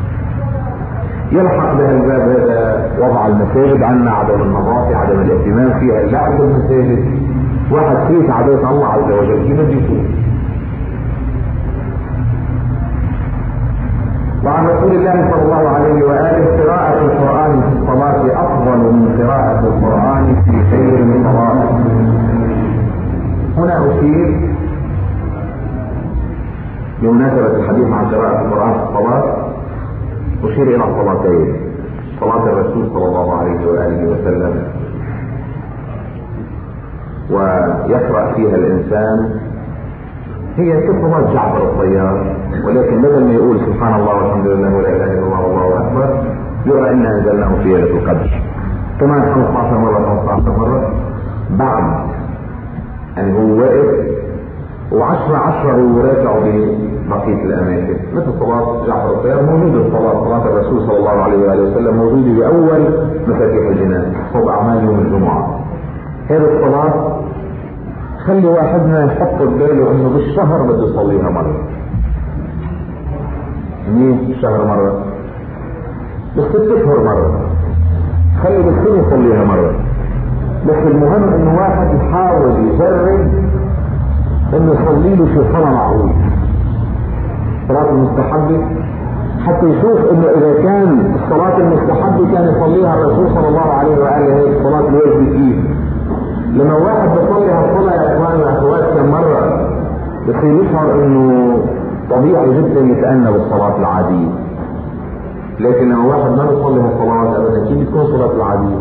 يلحق بهالباب هذا وضع المساجد عنا، عدم النظافة، عدم الاهتمام فيها، اللعب بالمساجد. واحد فيه عبادة الله عز وجل كيف بده يكون؟ وعن رسول الله صلى الله عليه وآله قراءة القرآن في الصلاة أفضل من قراءة القرآن في سير الصلاة. هنا أشير بمناسبة الحديث عن قراءة القرآن في الصلاة، أشير إلى الصلاتين، صلاة الرسول صلى الله عليه وآله وسلم ويقرأ فيها الإنسان، هي كصلاة جعفر الطيار، ولكن بدل ما يقول سبحان الله والحمد لله ولا إله إلا الله والله أكبر يرى إنا أنزلناه في ليلة القدر كمان خمسة عشر مرة خمسة عشر مرة بعد يعني هو واقف وعشرة عشرة هو راجع ببقية الأماكن، مثل صلاة جعفر الطيار موجودة. الصلاة صلاة الرسول صلى الله عليه وآله وسلم موجودة بأول مفاتيح الجنان فوق أعمال يوم الجمعة. هذه الصلاة خلي واحدنا يحط بباله انه بالشهر بده يصليها مرة، مين الشهر مرة، بالست اشهر مرة، خلي بالسنة يصليها مرة. بس المهم انه واحد يحاول يجرب انه يصلي له شي صلاة معقول، صلاة المستحبة، حتى يشوف انه اذا كان الصلاة المستحبة كان يصليها الرسول صلى الله عليه وآله هي الصلاة الواجبة فيه. لما واحد بيصلي هالصلاة يا اخوان واخوات كم مرة بصير يشعر انه طبيعي جدا يتأنى بالصلاة العادية، لكن لما واحد ما بيصلي هالصلاة ابدا كيف بتكون صلاة العادية؟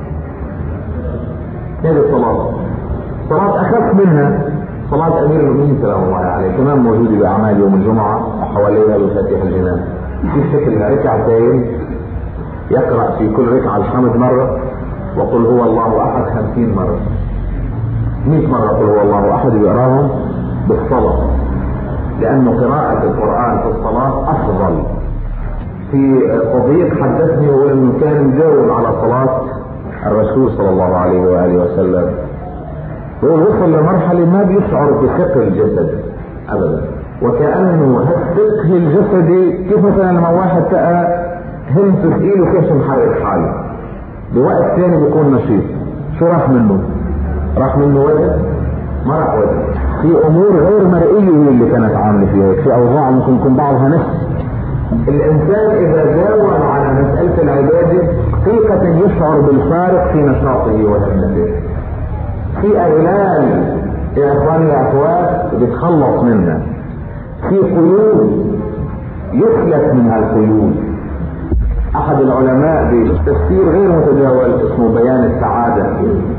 هذه الصلاة صلاة اخف منها صلاة امير المؤمنين سلام الله عليه، كمان موجودة باعمال يوم الجمعة وحواليها مفاتيح الجنان. في شكل ركعتين يقرأ في كل ركعة الحمد مرة وقل هو الله احد خمسين مرة، مئة مرة قل هو الله احد يقراهم بالصلاة، لأن قراءة القرآن في الصلاة أفضل. في صديق حدثني وقال إنه كان مجاوب على صلاة الرسول صلى الله عليه وآله وسلم، وهو وصل لمرحلة ما بيشعر بثقل الجسد أبدا، وكأنه هالثقل الجسدي كيف مثلا لما واحد تقى همته ثقيله كيف محرك حاله، بوقت ثاني بيكون نشيط. شو راح منه؟ راح منه وجه؟ ما راح وجه. في امور غير مرئيه هي اللي كانت عامله فيها، في اوضاع ممكن يكون بعضها نفس. الانسان اذا جاوب على مساله العباده حقيقه يشعر بالفارق في نشاطه وهمته. في اغلال يا اخواني يا اخوات بيتخلص منها، في قيود يفلت منها القيود. احد العلماء بتفسير غير متداول اسمه بيان السعاده،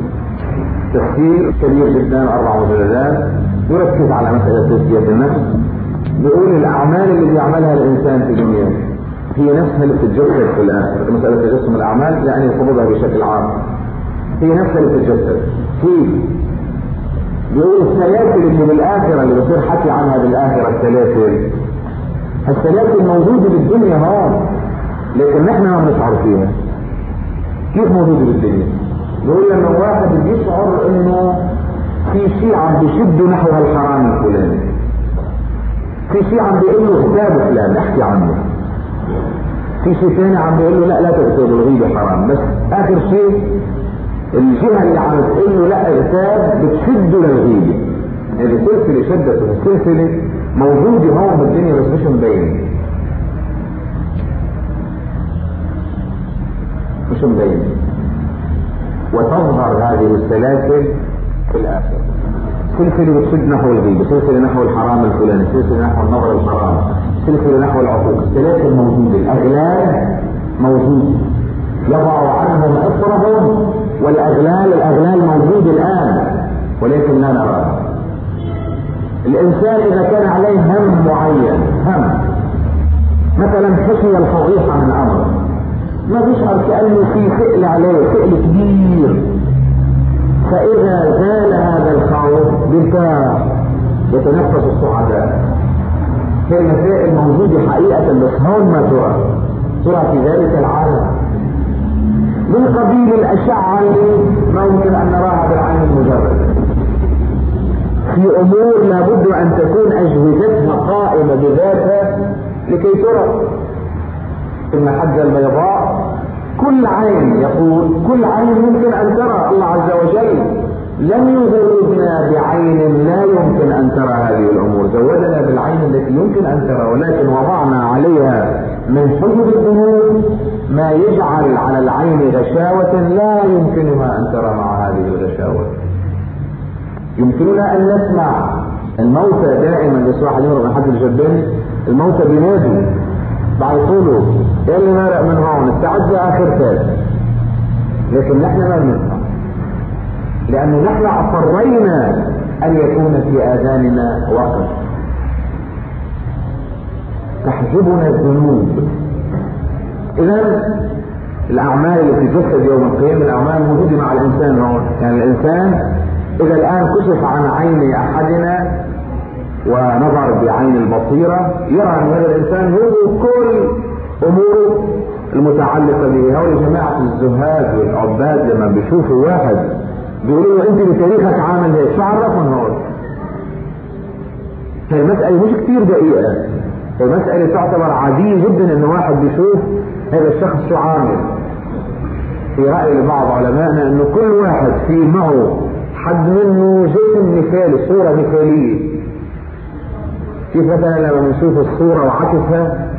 تفسير كبير جدا اربع مجلدات يركز على مسألة تزكية النفس. بيقول الاعمال اللي بيعملها الانسان في الدنيا هي نفسها اللي بتتجسد في الاخر. مسألة تجسم الاعمال يعني قبضها بشكل عام، هي نفسها اللي بتتجسد. كيف؟ بيقول السلاسل اللي بالاخرة اللي بصير حكي عنها بالاخرة، السلاسل السلاسل موجودة بالدنيا هون لكن نحن ما بنشعر فيها. كيف موجودة بالدنيا؟ بيقول لما واحد بيشعر انه في شيء عم بيشده نحو الحرام الفلاني، في شيء عم بيقول له اغتاب فلان احكي عنه، في شيء ثاني عم بيقول له لا لا تغتاب الغيبة حرام، بس اخر شيء الجهة اللي عم تقول له لا اغتاب بتشده للغيبة. يعني سلسلة شدته السلسلة موجودة هون بالدنيا بس مش مبين، مش مبين. وتظهر هذه السلاسل في الآخرة، سلسلة بتشد نحو الغيبة، سلسلة نحو الحرام الفلاني، سلسلة نحو النظر الحرام، سلسلة نحو العقوق. السلاسل موجودة، الأغلال موجودة، يضع عنهم إصرهم، والأغلال الأغلال موجودة الآن ولكن لا نراها. الإنسان إذا كان عليه هم معين، هم مثلا خشي الفضيحة من أمر، ما بيشعر كأنه في ثقل عليه، ثقل كبير، فإذا زال هذا الخوف بيرتاح، يتنفس الصعداء. كلمة الاشياء الموجودة حقيقة بس هون ما ترى، ترى في ذلك العالم، من قبيل الاشعة اللي ما يمكن ان نراها بالعين المجرد. في امور لابد ان تكون اجهزتها قائمة بذاتها لكي ترى. ثم حج البيضاء كل عين، يقول كل عين يمكن ان ترى الله عز وجل، لم يزودنا بعين لا يمكن ان ترى هذه الامور، زودنا بالعين التي يمكن ان ترى، ولكن وضعنا عليها من حجب الذنوب ما يجعل على العين غشاوة لا يمكنها ان ترى مع هذه الغشاوة. يمكننا ان نسمع الموتى دائما يصرح اليوم من حد الجبين، الموتى بينادوا بعد يقولوا يا اللي مارق من هون استعد اخر تاج، لكن نحن ما بنسمع، لأنه نحن أصرينا أن يكون في آذاننا وقت. تحجبنا الذنوب. إذا الأعمال التي تجسد يوم القيامة الأعمال موجودة مع الإنسان هون، يعني الإنسان إذا الآن كشف عن عين أحدنا ونظر بعين البصيرة يرى أن هذا الإنسان هو كل أموره المتعلقة به. هؤلاء جماعة الزهاد والعباد لما بيشوفوا واحد بيقولوا له انت بتاريخك عامل هيك، شو عرفهم هون؟ هي المسألة مش كتير دقيقة، هي مسألة تعتبر عادية جدا انه واحد بيشوف هذا الشخص شو عامل. في رأي لبعض علمائنا انه كل واحد في معه حد منه جسم مثالي، صورة مثالية. كيف مثلا لما بنشوف الصورة وعكسها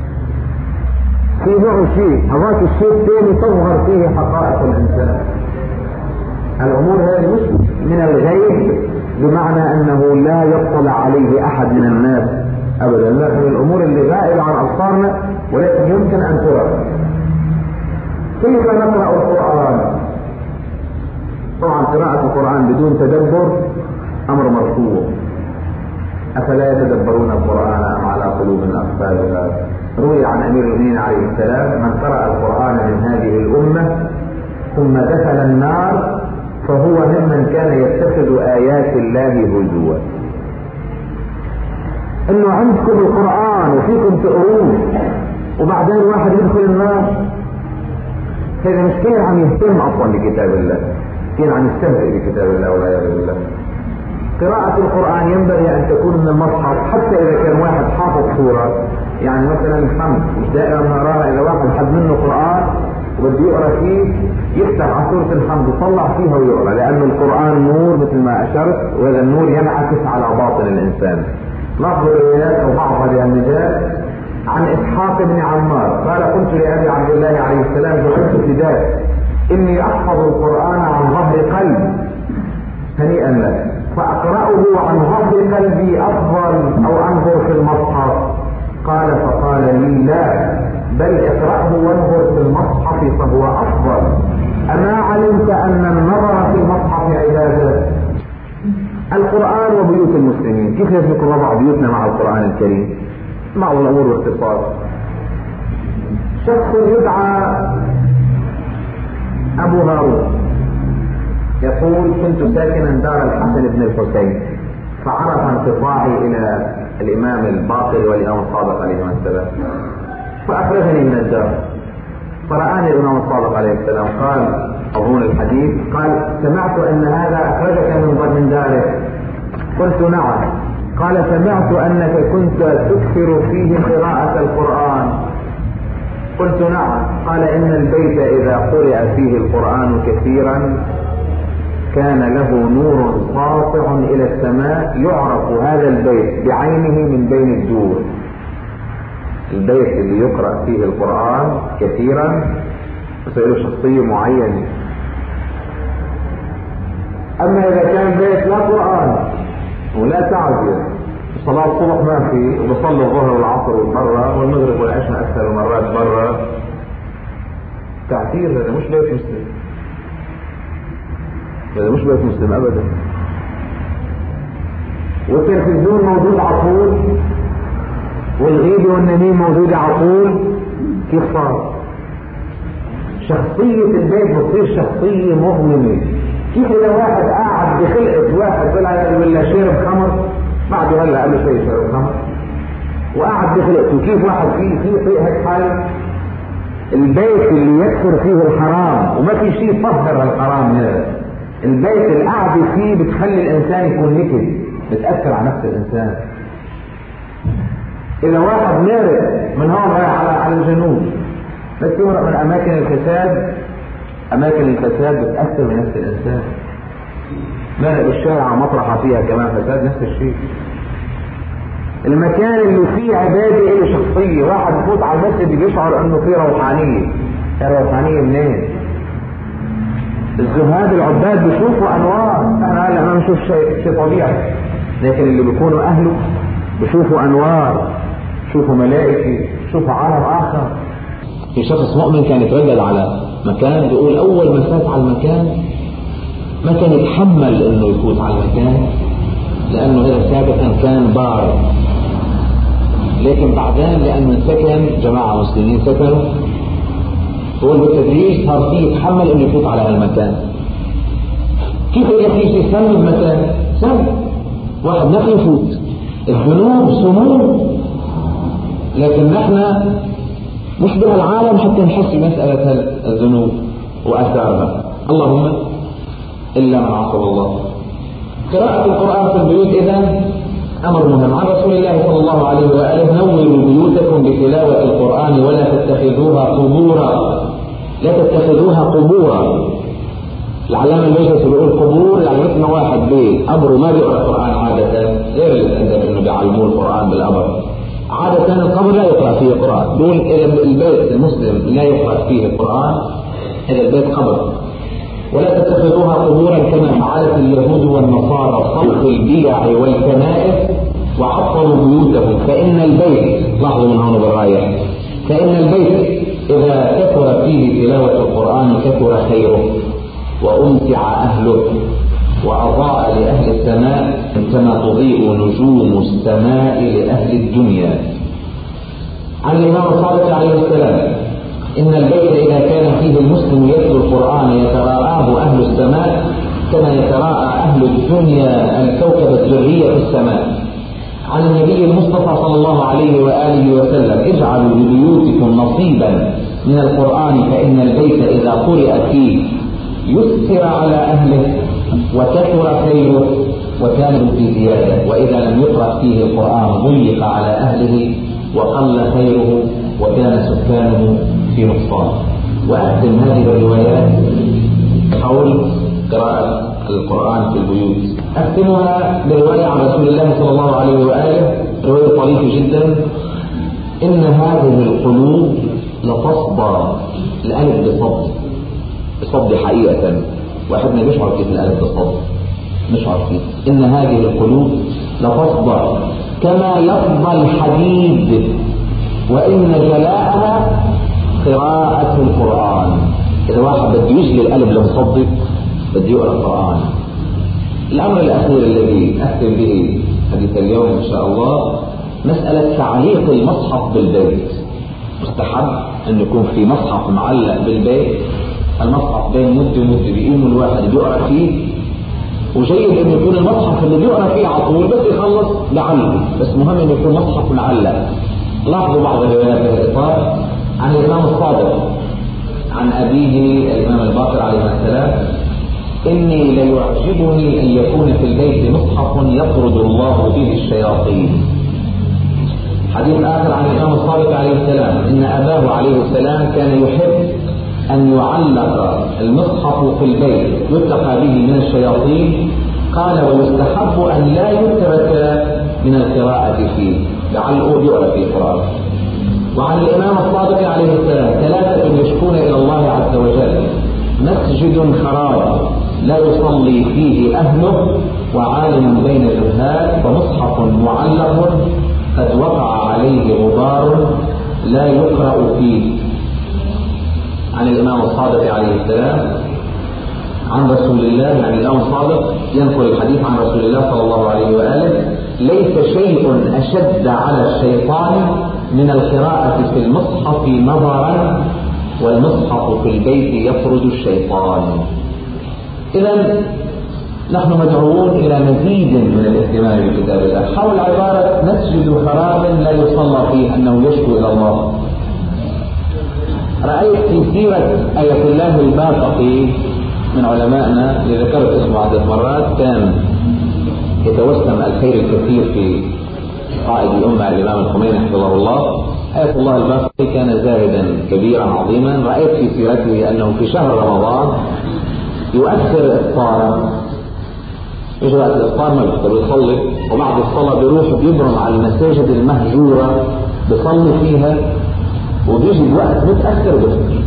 في معه شيء، هذاك الشيء الثاني تظهر فيه حقائق الانسان. الامور هذه مش من الغيب بمعنى انه لا يطلع عليه احد من الناس ابدا، لا، من الامور اللي غائبة عن ابصارنا ولكن يمكن ان ترى. كيف نقرأ القرآن؟ طبعا قراءة القرآن بدون تدبر امر مرفوض. افلا يتدبرون القرآن ام على قلوب اقفالها؟ روي عن امير المؤمنين عليه السلام من قرأ القرآن من هذه الامة ثم دخل النار فهو ممن كان يتخذ آيات الله هزوا. انه عندكم القرآن وفيكم تقروه وبعدين واحد يدخل النار، هذا مش كان عم يهتم اصلا بكتاب الله، كان عم يستهزئ بكتاب الله والعياذ بالله. قراءة القرآن ينبغي ان تكون من المصحف، حتى اذا كان واحد حافظ سورة، يعني مثلا الحمد مش دائما نراها، اذا واحد حد منه قرآن وبده يقرأ فيه يفتح على سورة الحمد يطلع فيها ويقرأ، لأن القرآن نور مثل ما أشرت، وهذا النور ينعكس على باطن الإنسان. نأخذ الروايات أو بعضها بأمثال عن إسحاق بن عمار قال قلت لأبي عبد الله عليه السلام جعلت فداك إني أحفظ القرآن عن ظهر قلب هنيئا لك، فأقرأه عن ظهر قلبي أفضل أو أنظر في المصحف؟ قال فقال لي لا، بل اقرأه وانظر في المصحف فهو أفضل. أما علمت أن النظر في المصحف عبادة؟ القرآن وبيوت المسلمين، كيف يسبق وضع بيوتنا مع القرآن الكريم؟ بعض الأمور باختصار. شخص يدعى أبو هارون يقول كنت ساكنا دار الحسن بن الحسين، فعرف انقطاعي إلى الإمام الباقر والإمام الصادق عليهما السلام، فأخرجني من الدار، فرآني الإمام الصادق عليه السلام قال أظن الحديث، قال سمعت أن هذا أخرجك من دارك؟ قلت نعم. قال سمعت أنك كنت تكثر فيه قراءة القرآن؟ قلت نعم. قال إن البيت إذا قرأ فيه القرآن كثيرا كان له نور ساطع إلى السماء، يعرف هذا البيت بعينه من بين الدور. البيت اللي يقرأ فيه القرآن كثيرا يصير شخصية معينة. أما إذا كان بيت لا قرآن ولا تعزية، صلاة الصبح ما في، وبصلي الظهر والعصر برا والمغرب والعشاء أكثر المرات برا، تعتير، هذا مش بيت مسلم، هذا مش بيت مسلم أبدا. والتلفزيون موجود على طول، والغيبة والنميم موجودة على طول، كيف صار؟ شخصية البيت بتصير شخصية مظلمة. كيف إذا واحد قاعد بخلقة واحد طلع ولا شرب خمر، بعده هلا قال له شيء شرب خمر، وقعد بخلقته. كيف واحد فيه فيه طيق هيك حال؟ البيت اللي يكثر فيه الحرام وما في شيء يطهر الحرام هذا، البيت القعدة فيه بتخلي الانسان يكون نكد، بتأثر على نفس الانسان. اذا واحد مارق من هون رايح على على الجنوب، بس يمرق من اماكن الفساد، اماكن الفساد بتأثر بنفس الانسان. مارق بالشارع مطرحة فيها كمان فساد، نفس الشيء. المكان اللي فيه عبادة له شخصية، واحد يفوت على المسجد بيشعر انه فيه روحانية. يا روحانية منين؟ الزهاد العباد بيشوفوا انوار، احنا هلا ما بنشوف شيء شيء طبيعي، لكن اللي بيكونوا اهله بيشوفوا انوار، بيشوفوا ملائكة، بيشوفوا عالم اخر. في شخص مؤمن كان يتردد على مكان، بيقول اول ما فات على المكان ما كان يتحمل انه يفوت على المكان، لانه هذا سابقا كان بار، لكن بعدين لانه سكن جماعة مسلمين سكنوا، هو بالتدريج صار فيه يتحمل انه يفوت على هالمكان. كيف اذا في شيء سم بمكان؟ سم واحد ما في يفوت، الذنوب سموم، لكن نحن نشبه العالم حتى نحس بمسألة الذنوب وآثارها، اللهم إلا من عصى الله. قراءة القرآن في البيوت إذن أمر مهم. عن رسول الله صلى الله عليه وآله: نوروا بيوتكم بتلاوة القرآن ولا تتخذوها قبورا. لا تتخذوها قبورا. العلامة المجلسي بيقول قبور يعني مثل ما واحد بيت قبره ما بيقرأ القرآن عادة، غير اللي عندهم إنه بيعلموه القرآن بالقبر. عادة القبر لا يقرأ فيه القرآن. بيقول إذا البيت المسلم لا يقرأ فيه القرآن هذا البيت قبر. ولا تتخذوها قبورا كما فعلت اليهود والنصارى صرف البيع والكنائس وعطلوا بيوتهم. فإن البيت، لاحظوا من هون بالرايح، فإن البيت إذا كثر فيه تلاوة القرآن كثر خيره وأمتع أهله وأضاء لأهل السماء كما تضيء نجوم السماء لأهل الدنيا. عن الإمام الصادق عليه السلام: إن البيت إذا كان فيه المسلم يتلو القرآن يتراءاه أهل السماء كما يتراءى أهل الدنيا الكوكب الدري في السماء. عن النبي المصطفى صلى الله عليه وآله وسلم: اجعلوا لبيوتكم نصيبا من القرآن فإن البيت إذا قرئ فيه يسر على أهله وكثر خيره وكان في زيادة، وإذا لم يقرأ فيه القرآن ضيق على أهله وقل خيره وكان سكانه في نقصان. وأختم هذه الروايات حول قراءة القرآن في البيوت. أختمها برواية عن رسول الله صلى الله عليه وآله، رواية طريفة جدا: إن هذه القلوب لتصدى، الألف بصد، بصد حقيقة، واحد ما بيشعر كيف الألف بصد، بيشعر كيف. إن هذه القلوب لتصدى كما يصدى الحديد، وإن جلاءها قراءة القرآن. إذا واحد بده يجلي القلب لمصدق بده يقرأ القرآن. الأمر الأخير الذي أختم به حديث اليوم إن شاء الله مسألة تعليق المصحف بالبيت. مستحب أن يكون في مصحف معلق بالبيت، المصحف بين مد ومد بيقيم الواحد بيقرأ فيه، وجيد أن يكون المصحف اللي بيقرأ فيه على طول بس يخلص بعلق، بس مهم أن يكون مصحف معلق. لاحظوا بعض الروايات في الإطار. عن الإمام الصادق عن أبيه الإمام الباقر عليه السلام: إني ليعجبني أن يكون في البيت مصحف يطرد الله به الشياطين. حديث آخر عن الإمام الصادق عليه السلام: إن أباه عليه السلام كان يحب أن يعلق المصحف في البيت يتقى به من الشياطين. قال: ويستحب أن لا يترك من القراءة فيه، لعله يقرأ في القرآن. وعن الإمام الصادق عليه السلام: ثلاثة يشكون إلى الله عز وجل: مسجد خراب لا يصلي فيه أهله، وعالم بين الجهال، ومصحف معلق قد وقع عليه غبار لا يقرأ فيه. عن الإمام الصادق عليه السلام عن رسول الله، يعني الإمام الصادق ينقل الحديث عن رسول الله صلى الله عليه وآله: ليس شيء أشد على الشيطان من القراءة في المصحف نظرا، والمصحف في البيت يطرد الشيطان. إذن نحن مدعوون إلى مزيد من الاهتمام بكتاب الله. حول عبارة مسجد حرام لا يصلى فيه أنه يشكو إلى الله. رأيت في سيرة آية الله الباقي من علمائنا اللي ذكرت اسمه عدة مرات، كان يتوسم الخير الكثير في قائد الأمة الإمام الخميني حفظه الله. آية الله الباقي كان زاهدا كبيرا عظيما. رأيت في سيرته أنه في شهر رمضان يؤثر إفطارا، يجي وقت الإفطار ما بيفطر يصلي، وبعد الصلاة بيروح بيبرم على المساجد المهجورة بيصلي فيها، وبيجي بوقت متأثر بيفطر.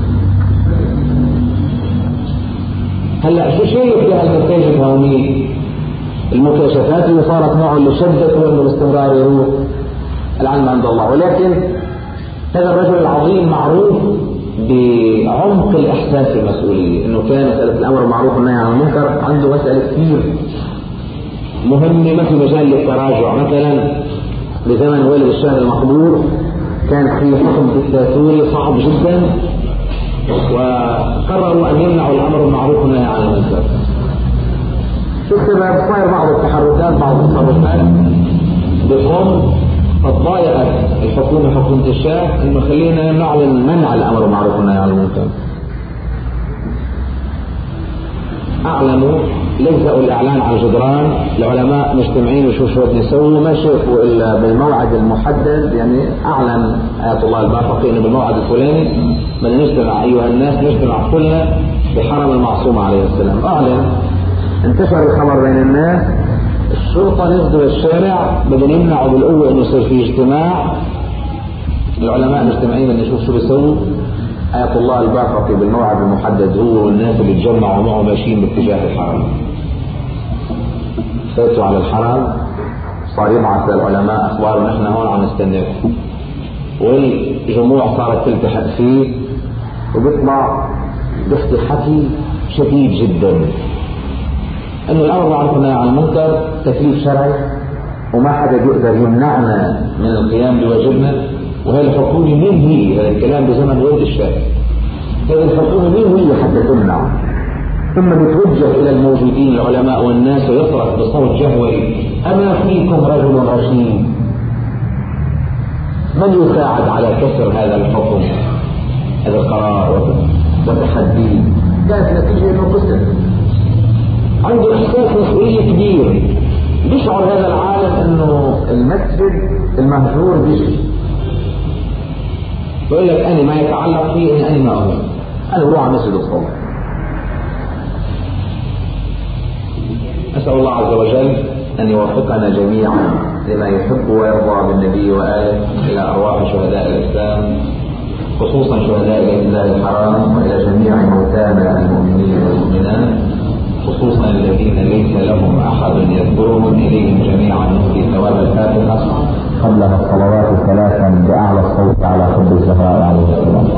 هلا شو شايف فيها المساجد هوني؟ المكاشفات اللي صارت معه اللي شدته انه باستمرار يروح، العلم عند الله. ولكن هذا الرجل العظيم معروف بعمق الاحساس المسؤوليه، انه كان مساله الامر بالمعروف والنهي عن المنكر عنده مساله كثير مهمه، ما في مجال للتراجع. مثلا بزمن والد الشاه المقبور كان في حكم دكتاتوري صعب جدا، وقرروا ان يمنعوا الامر بالمعروف والنهي عن المنكر. شو السبب؟ صاير بعض التحركات بعض التصرفات بقوم تضايقت الحكومه حكومه الشاه انه خلينا نعلن منع الامر بالمعروف والنهي عن المنكر. اعلنوا، لزقوا الاعلان على الجدران، العلماء مجتمعين وشوفوا شو بدنا نسوي، ما شافوا الا بالموعد المحدد. يعني اعلن آية الله الباقي انه بالموعد الفلاني بدنا نجتمع ايها الناس، نجتمع كلنا بحرم المعصوم عليه السلام. اعلن، انتشر الخبر بين الناس، الشرطه نزلوا الشارع بدهم يمنعوا بالقوه انه يصير في اجتماع. العلماء مجتمعين بدنا نشوف شو بيسووا. آية الله الباقي بالموعد المحدد هو والناس اللي تجمعوا معه ماشيين باتجاه الحرم. فاتوا على الحرم، صار يبعث للعلماء اخبار نحن هون عم نستناكم، والجموع صارت تلتحق فيه، وبيطلع بيحكي حكي شديد جدا انه الامر بالمعروف والنهي عن المنكر تكليف شرعي، وما حدا بيقدر يمنعنا من القيام بواجبنا. وهي الحكومه مين هي؟ هذا الكلام بزمن والد الشاه. هذه الحكومه مين هي حتى تمنع؟ ثم بتوجه الى الموجودين العلماء والناس ويصرخ بصوت جهوري: اما فيكم رجل رشيد؟ من يساعد على كسر هذا الحكم، هذا القرار وتحديه؟ كانت نتيجه انه قسم عنده احساس مسؤوليه كبير. بيشعر هذا العالم انه المسجد المهجور بيجي بيقول لك انا ما يتعلق فيه اني انا ما اؤمن، انا بروح على مسجد الصلاه. اسال الله عز وجل ان يوفقنا جميعا لما يحب ويرضى بالنبي واله، الى ارواح شهداء الاسلام، خصوصا شهداء بيت الله الحرام، والى جميع موتانا المؤمنين والمؤمنات، خصوصا الذين ليس لهم احد يذكرهم، اليهم جميعا نهدي ثواب الفاتحه قبلها الصلوات ثلاثا باعلى الصوت على حب الزهراء عليه السلام.